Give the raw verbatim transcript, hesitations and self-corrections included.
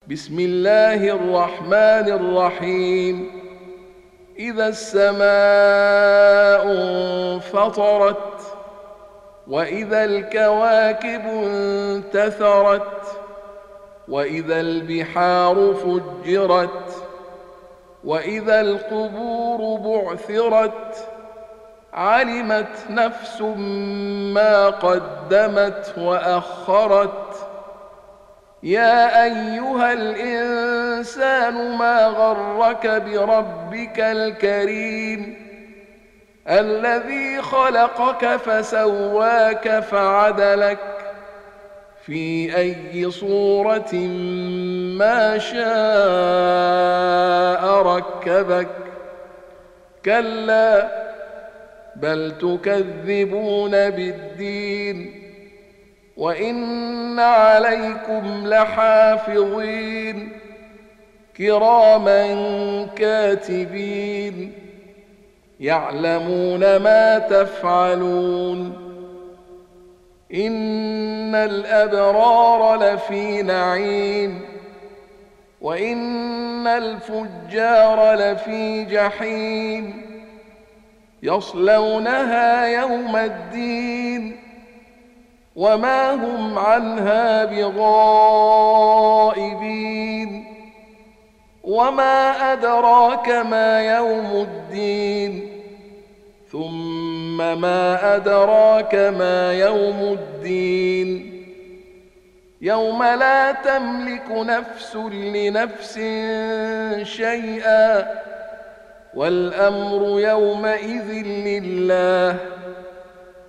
بسم الله الرحمن الرحيم إذا السماء انفطرت وإذا الكواكب انتثرت وإذا البحار فجرت وإذا القبور بعثرت علمت نفس ما قدمت وأخرت يا أيها الإنسان ما غرك بربك الكريم الذي خلقك فسواك فعدلك في أي صورة ما شاء ركبك كلا بل تكذبون بالدين وإن عليكم لحافظين كراما كاتبين يعلمون ما تفعلون إن الأبرار لفي نعيم وإن الفجار لفي جحيم يصلونها يوم الدين وما هم عنها بغائبين وما أدراك ما يوم الدين ثم ما أدراك ما يوم الدين يوم لا تملك نفس لنفس شيئا والأمر يومئذ لله